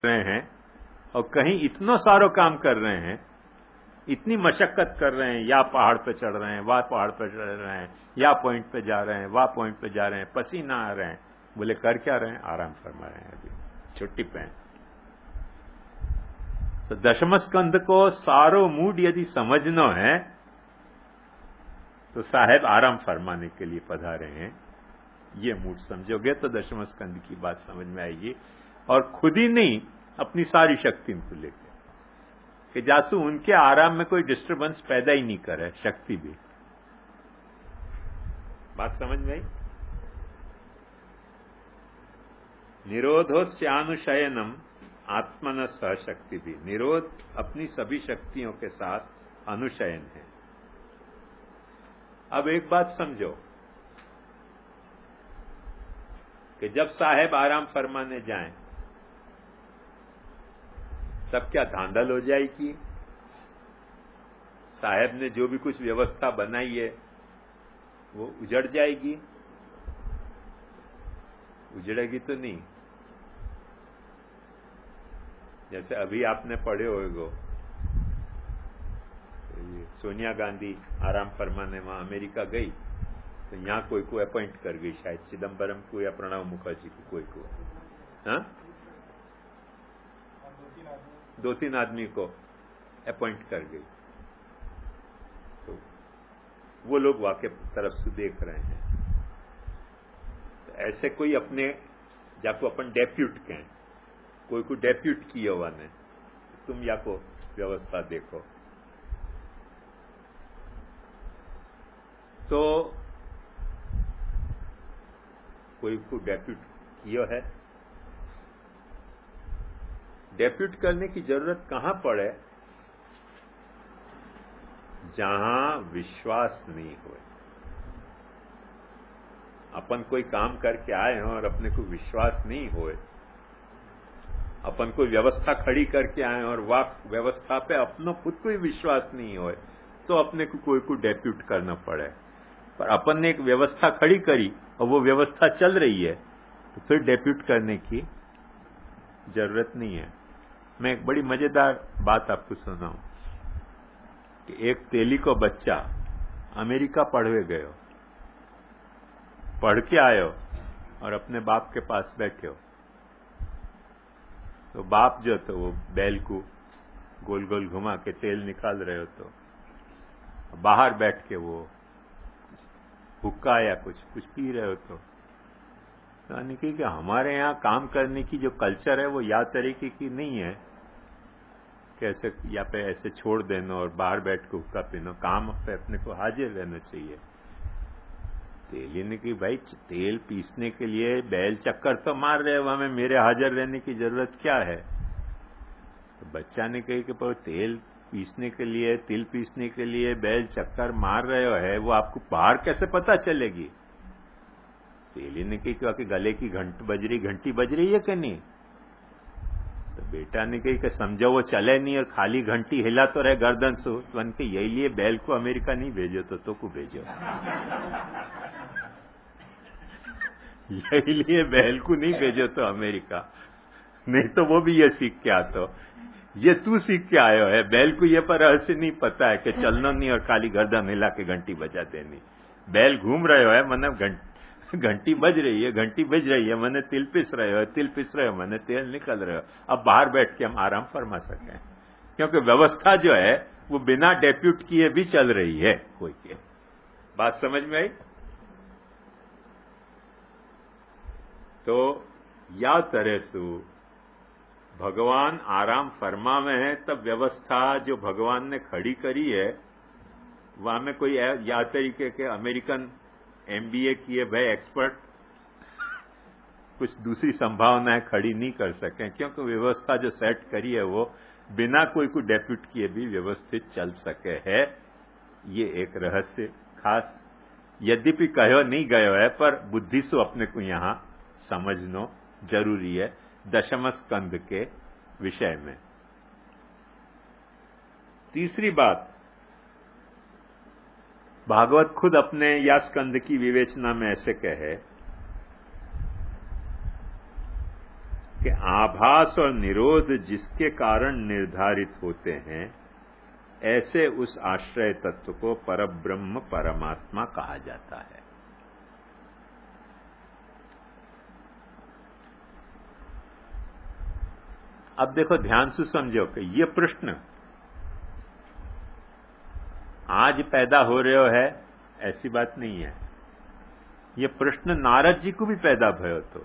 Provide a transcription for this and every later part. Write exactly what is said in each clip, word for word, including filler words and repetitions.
रहे हैं और कहीं इतना सारो काम कर रहे हैं, इतनी मशक्कत कर रहे हैं, या पहाड़ पे चढ़ रहे हैं, वहां पहाड़ पे चढ़ रहे हैं, या पॉइंट पे जा रहे हैं, वहां पॉइंट पे जा रहे हैं, पसीना आ रहे हैं, बोले कर क्या रहे हैं? आराम फरमा रहे हैं, अभी छुट्टी पे हैं। तो दशम स्कंध को सारो मूड यदि समझना है तो साहेब आराम फरमाने के लिए पधारे हैं, ये मूड समझोगे तो दशम स्कंध की बात समझ में आएगी। और खुद ही नहीं, अपनी सारी शक्ति को लेकर कि जासू उनके आराम में कोई डिस्टरबेंस पैदा ही नहीं करे, शक्ति भी। बात समझ में आई? निरोधो स्यानुशयनम आत्मन सहशक्ति भी। निरोध अपनी सभी शक्तियों के साथ अनुशयन है। अब एक बात समझो कि जब साहेब आराम फरमाने जाएं तब क्या धांधल हो जाएगी? साहेब ने जो भी कुछ व्यवस्था बनाई है वो उजड़ जाएगी? उजड़ेगी तो नहीं। जैसे अभी आपने पढ़े होगा, सोनिया गांधी आराम फरमाने वहां अमेरिका गई तो यहां कोई को अपॉइंट कर गई, शायद चिदम्बरम को या प्रणब मुखर्जी को, कोई को, हाँ दो तीन आदमी को अपॉइंट कर गई। तो वो लोग वाकई तरफ से देख रहे हैं। तो ऐसे कोई अपने जाको अपन डेप्यूट कहें, कोई को डेप्यूट किया हुआ ने, तुम या को व्यवस्था देखो। तो कोई को डेप्यूट किया है, डेप्यूट करने की जरूरत कहां पड़े? जहां विश्वास नहीं हो। अपन कोई काम करके आए हैं और अपने को विश्वास नहीं होए, अपन कोई व्यवस्था खड़ी करके आए हैं और वह व्यवस्था पे अपना खुद को ही विश्वास नहीं होए, तो अपने को कोई को डेप्यूट करना पड़े। पर अपन ने एक व्यवस्था खड़ी करी और वो व्यवस्था चल रही है, तो फिर डेप्यूट करने की जरूरत नहीं है। मैं एक बड़ी मजेदार बात आपको सुनाऊं कि एक तेली को बच्चा अमेरिका पढ़वे गयो, पढ़ के आयो और अपने बाप के पास बैठे हो। तो बाप जो तो वो बैल को गोल गोल घुमा के तेल निकाल रहे हो, तो बाहर बैठ के वो हुक्का या कुछ कुछ पी रहे हो। तो यानी कि हमारे यहाँ काम करने की जो कल्चर है वो या तरीके की नहीं है कि ऐसे या पे ऐसे छोड़ देना और बाहर बैठ के हुक्का पीना। काम पे अपने को हाजिर रहना चाहिए। तेली ने कि भाई तेल पीसने के लिए बैल चक्कर तो मार रहे हो, हमें मेरे हाजिर रहने की जरूरत क्या है? तो बच्चा ने कही कि पर तेल पीसने के लिए, तिल पीसने के लिए बैल चक्कर मार रहे हो है, वो आपको बाहर कैसे पता चलेगी? तेली ने कही कि आपके गले की घंट बज रही घंटी बज रही है कि नहीं? तो बेटा ने कही कि समझो वो चले नहीं और खाली घंटी हिला तो रहे गर्दन से, बन के यही लिए बैल को अमेरिका नहीं भेजो तो तो को भेजो। यही लिए बैल को नहीं भेजो तो अमेरिका, नहीं तो वो भी ये सीख के आता। ये तू सीख के आयो है, बैल को ये पर रहस्य नहीं पता है कि चलना नहीं और खाली गर्दन हिला के घंटी बजा देनी। बैल घूम रहे हो है, मैंने घंटी बज रही है, घंटी बज रही है, मैंने तिल पिस रहे हो, तिल पिस रहे हो, मैंने तेल निकल रहे हो। अब बाहर बैठ के हम आराम फरमा सकें, क्योंकि व्यवस्था जो है वो बिना डेप्यूट किए भी चल रही है। कोई के बात समझ में आई? तो या तरह से भगवान आराम फरमा में है, तब व्यवस्था जो भगवान ने खड़ी करी है वहां में कोई या तरीके के अमेरिकन एमबीए किए भाई एक्सपर्ट कुछ दूसरी संभावनाएं खड़ी नहीं कर सके, क्योंकि व्यवस्था जो सेट करी है वो बिना कोई को डेप्यूट किए भी व्यवस्थित चल सके है। ये एक रहस्य खास यद्यपि कहो नहीं गयो है, पर बुद्धि से अपने को यहां समझना जरूरी है दशम स्कंद के विषय में। तीसरी बात, भागवत खुद अपने या स्कंद की विवेचना में ऐसे कहे कि आभास और निरोध जिसके कारण निर्धारित होते हैं, ऐसे उस आश्रय तत्व को परब्रह्म परमात्मा कहा जाता है। अब देखो, ध्यान से समझो कि ये प्रश्न आज पैदा हो रहे है ऐसी बात नहीं है। ये प्रश्न नारद जी को भी पैदा भयो तो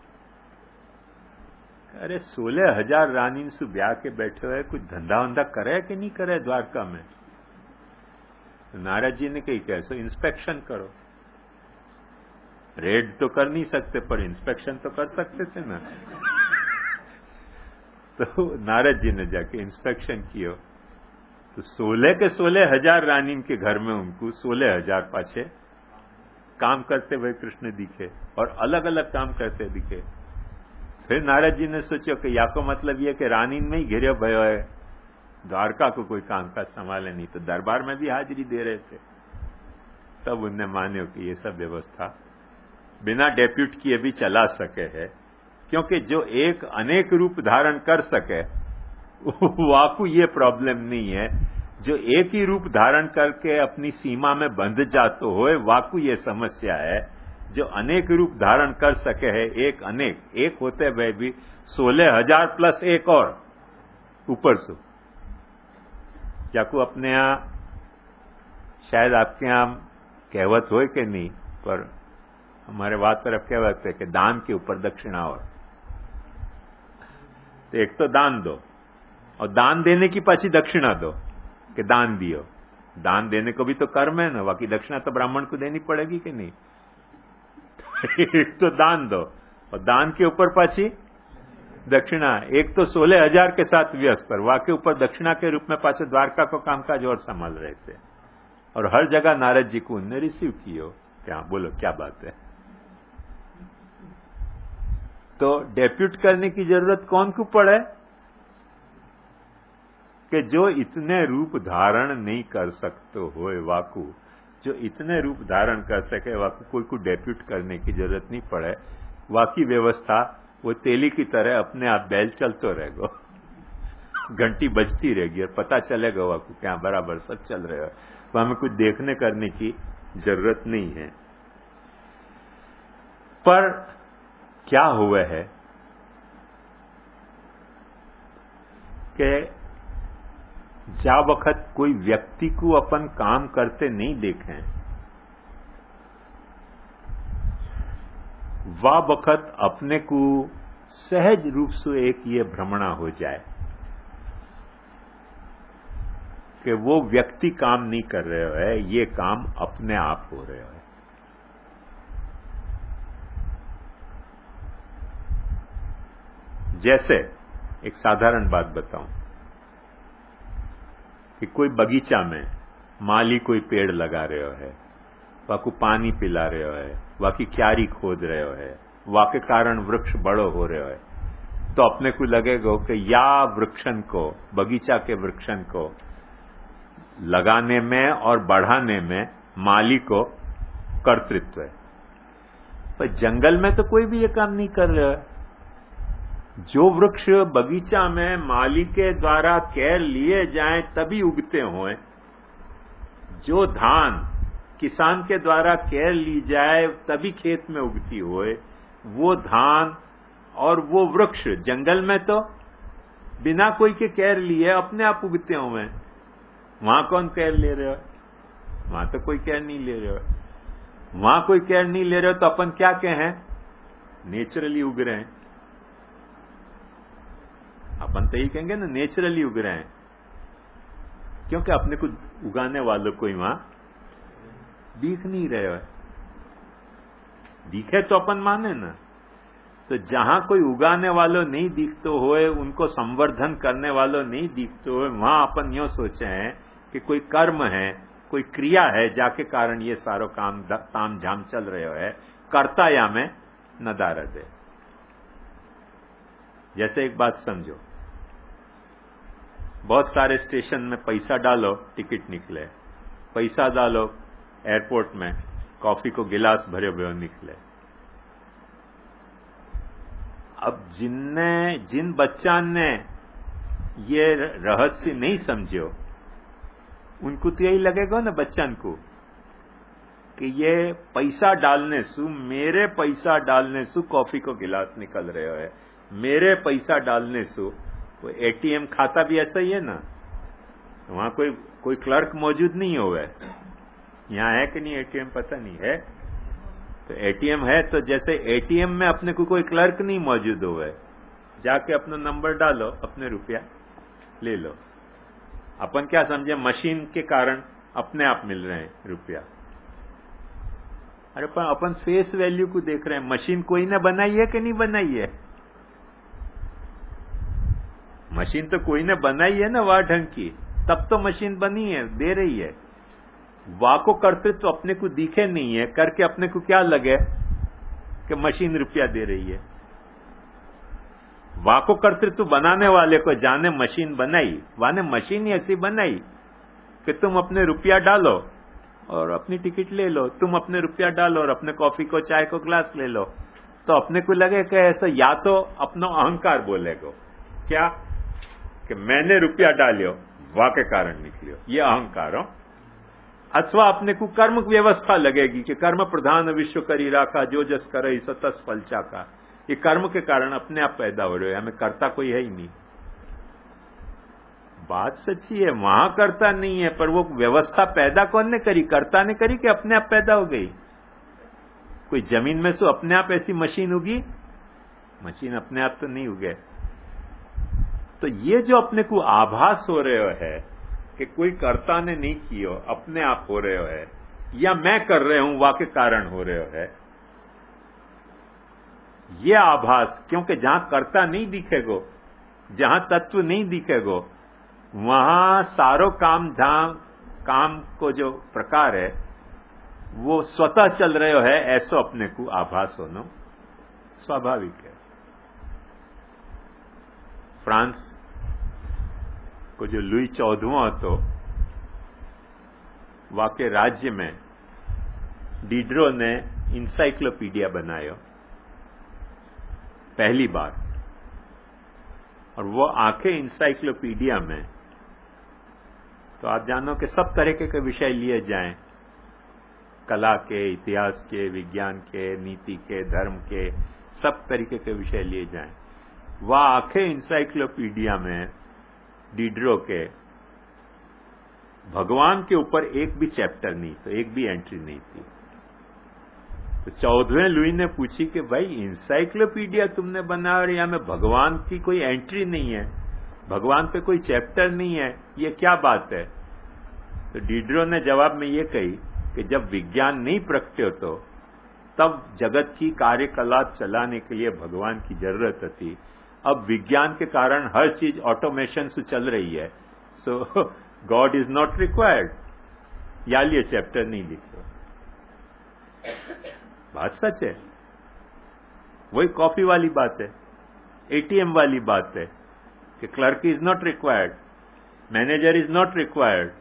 अरे सोलह हजार रानी से ब्याह के बैठे हुए, कुछ धंधा वंधा करे कि नहीं करे द्वारका में? तो नारद जी ने कही कैसे इंस्पेक्शन करो। रेड तो कर नहीं सकते पर इंस्पेक्शन तो कर सकते थे ना। तो नारद जी ने जाके इंस्पेक्शन किया तो सोलह के सोलह हजार रानी के घर में उनको सोलह हजार पाछे काम करते हुए कृष्ण दिखे और अलग अलग काम करते दिखे। फिर नारद जी ने सोचा कि या को मतलब यह कि रानी में ही घिरे भयो है, द्वारका को कोई काम काज संभाले नहीं, तो दरबार में भी हाजिरी दे रहे थे। तब उनने माने कि ये सब व्यवस्था बिना डेप्यूट किए भी चला सके है, क्योंकि जो एक अनेक रूप धारण कर सके वाकु ये प्रॉब्लम नहीं है। जो एक ही रूप धारण करके अपनी सीमा में बंध जातो हो वाकु ये समस्या है। जो अनेक रूप धारण कर सके है, एक अनेक एक होते हुए भी सोलह हजार प्लस एक और ऊपर से। क्या को अपने यहां शायद आपके यहां कहवत हो कि नहीं, पर हमारे बात तरफ कहवत है कि दान के ऊपर दक्षिणा। और तो एक तो दान दो और दान देने की पाछी दक्षिणा दो कि दान दियो। दान देने को भी तो कर्म है ना, बाकी दक्षिणा तो ब्राह्मण को देनी पड़ेगी कि नहीं। एक तो दान दो और दान के ऊपर पाछी दक्षिणा। एक तो सोलह हजार के साथ व्यस्त पर वाके ऊपर दक्षिणा के रूप में पाछे द्वारका को कामकाज और संभाल रहे थे। और हर जगह नारद जी को उनने रिसीव कियो। क्या बोलो, क्या बात है। तो डेप्यूट करने की जरूरत कौन को पड़े कि जो इतने रूप धारण नहीं कर सकते हो वाकु, जो इतने रूप धारण कर सके वाकु कोई को डेप्यूट करने की जरूरत नहीं पड़े। वाकी व्यवस्था वो तेली की तरह अपने आप बैल चलते रहेगा, घंटी बजती रहेगी और पता चलेगा वाकु क्या बराबर सब चल रहे हो। तो हमें कुछ देखने करने की जरूरत नहीं है। पर क्या हुआ है कि जा वक्त कोई व्यक्ति को अपन काम करते नहीं देखें, वा वक्त अपने को सहज रूप से एक ये भ्रमणा हो जाए कि वो व्यक्ति काम नहीं कर रहे है, ये काम अपने आप हो रहे है। जैसे एक साधारण बात बताऊं कि कोई बगीचा में माली कोई पेड़ लगा रहे है, वाकू पानी पिला रहे है, वाकी क्यारी खोद रहे है, वाके कारण वृक्ष बड़ो हो रहे है, तो अपने को लगेगा कि या वृक्षन को, बगीचा के वृक्षन को लगाने में और बढ़ाने में माली को कर्तृत्व है। पर जंगल में तो कोई भी ये काम नहीं कर रहा है। जो वृक्ष बगीचा में माली के द्वारा केयर लिए जाएं तभी उगते हों, जो धान किसान के द्वारा केयर ली जाए तभी खेत में उगती होए, वो धान और वो वृक्ष जंगल में तो बिना कोई के केयर लिए अपने आप उगते हुए। वहां कौन केयर ले रहे हो? वहां तो कोई केयर नहीं ले रहे हो। वहां कोई केयर नहीं ले रहे हो तो अपन क्या कहें? नेचुरली उग रहे हैं। अपन तो यही कहेंगे ना, नेचुरली उग रहे हैं, क्योंकि अपने को उगाने वालों को वहां दिख नहीं रहे हो। दिखे तो अपन माने ना। तो जहां कोई उगाने वालों नहीं दिखते होए, उनको संवर्धन करने वालों नहीं दिखते होए, वहां अपन यूं सोचे हैं कि कोई कर्म है, कोई क्रिया है जाके कारण ये सारो काम ताम झाम चल रहे हो। कर्ता या में नदारद है। जैसे एक बात समझो, बहुत सारे स्टेशन में पैसा डालो टिकट निकले, पैसा डालो एयरपोर्ट में कॉफी को गिलास भरे हुए निकले। अब जिनने जिन बच्चा ने ये रहस्य नहीं समझो उनको तो यही लगेगा ना बच्चन को कि ये पैसा डालने सु मेरे पैसा डालने सु कॉफी को गिलास निकल रहे है, मेरे पैसा डालने सु तो एटीएम खाता भी ऐसा ही है ना, वहां कोई कोई क्लर्क मौजूद नहीं होगा। यहाँ है कि नहीं एटीएम पता नहीं है, तो एटीएम है तो जैसे एटीएम में अपने को कोई क्लर्क नहीं मौजूद होगा, जाके अपना नंबर डालो, अपने रुपया ले लो। अपन क्या समझे मशीन के कारण अपने आप मिल रहे हैं रुपया, अरे पर अपन फेस वैल्यू को देख रहे हैं। मशीन कोई ने बनाई है कि नहीं बनाई है? मशीन तो कोई ने बनाई है ना वाह ढंग की, तब तो मशीन बनी है, दे रही है। वाह को कर्तृत्व तो अपने को दिखे नहीं है, करके अपने को क्या लगे कि मशीन रुपया दे रही है। वाह को कर्तृत्व बनाने वाले को जाने मशीन बनाई, वाह ने मशीन ही ऐसी बनाई कि तुम अपने रुपया डालो और अपनी टिकट ले लो, तुम अपने रुपया डालो और अपने कॉफी को चाय को ग्लास ले लो। तो अपने को लगे कि ऐसा, या तो अपना अहंकार बोलेगो क्या कि मैंने रुपया डालियो वाह के कारण निकलियो, ये अहंकार हो। अथवा अपने को कर्म व्यवस्था लगेगी कि कर्म प्रधान विश्व करी राखा, जो जस करे सो तस फल चाखा। ये कर्म के कारण अपने आप पैदा हो रहे हो, हमें करता कोई है ही नहीं। बात सच्ची है, वहां करता नहीं है, पर वो व्यवस्था पैदा कौन ने करी? कर्ता ने करी कि अपने आप पैदा हो गई? कोई जमीन में से अपने आप ऐसी मशीन उगी? मशीन अपने आप तो नहीं उगे। तो ये जो अपने को आभास हो रहे हो है कि कोई कर्ता ने नहीं कियो, अपने आप हो रहे हो है, या मैं कर रहे हूं वा के कारण हो रहे हो है, ये आभास, क्योंकि जहां कर्ता नहीं दिखेगो, जहां तत्व नहीं दिखेगो, वहां सारो काम धाम काम को जो प्रकार है वो स्वतः चल रहे हो है, ऐसो अपने को आभास होना स्वाभाविक है। फ्रांस को जो लुई चौदहवां હતો, वाके राज्य में डिड्रो ने इंसाइक्लोपीडिया बनायो पहली बार, और वो आंखें इंसाइक्लोपीडिया में तो आप जानो कि सब तरीके के विषय लिए जाएं, कला के, इतिहास के, विज्ञान के, नीति के, धर्म के, सब तरीके के विषय लिए जाएं। वह आंखें इंसाइक्लोपीडिया में डिड्रो के भगवान के ऊपर एक भी चैप्टर नहीं, तो एक भी एंट्री नहीं थी। तो चौदहवें लुई ने पूछी कि भाई इंसाइक्लोपीडिया तुमने बनाया और यहां में भगवान की कोई एंट्री नहीं है, भगवान पे कोई चैप्टर नहीं है, ये क्या बात है? तो डिड्रो ने जवाब में ये कही कि जब विज्ञान नहीं प्रगटे तो तब जगत की कार्यकलाप चलाने के लिए भगवान की जरूरत थी। अब विज्ञान के कारण हर चीज ऑटोमेशन से चल रही है, so God is not required, या लिए चैप्टर नहीं लिखो। बात सच है, वही कॉफी वाली बात है, एटीएम वाली बात है कि clerk is not required, manager is not required,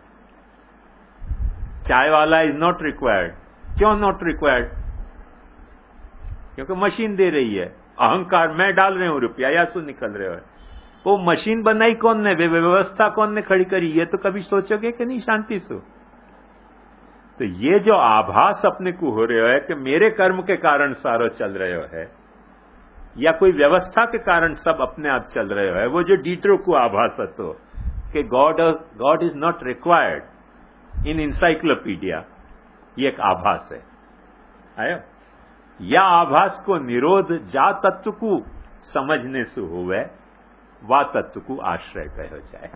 चाय वाला इज नॉट रिक्वायर्ड। क्यों नॉट रिक्वायर्ड? क्योंकि मशीन दे रही है। अहंकार, मैं डाल रहे हूं रुपया, या सु निकल रहे हो। वो मशीन बनाई कौन ने, व्यवस्था कौन ने खड़ी करी, ये तो कभी सोचोगे कि नहीं शांति से? तो ये जो आभास अपने को हो रहे है कि मेरे कर्म के कारण सारो चल रहे हो है, या कोई व्यवस्था के कारण सब अपने आप चल रहे हो है, वो जो डिड्रो को आभास હતો कि God God is not required in encyclopedia, ये एक आभास है। आयो? या आभास को निरोध जा तत्व को समझने से हुए, वा तत्व को आश्रय कहो जाए।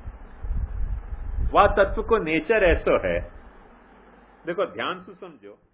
वा तत्व को नेचर ऐसो है, देखो ध्यान से समझो।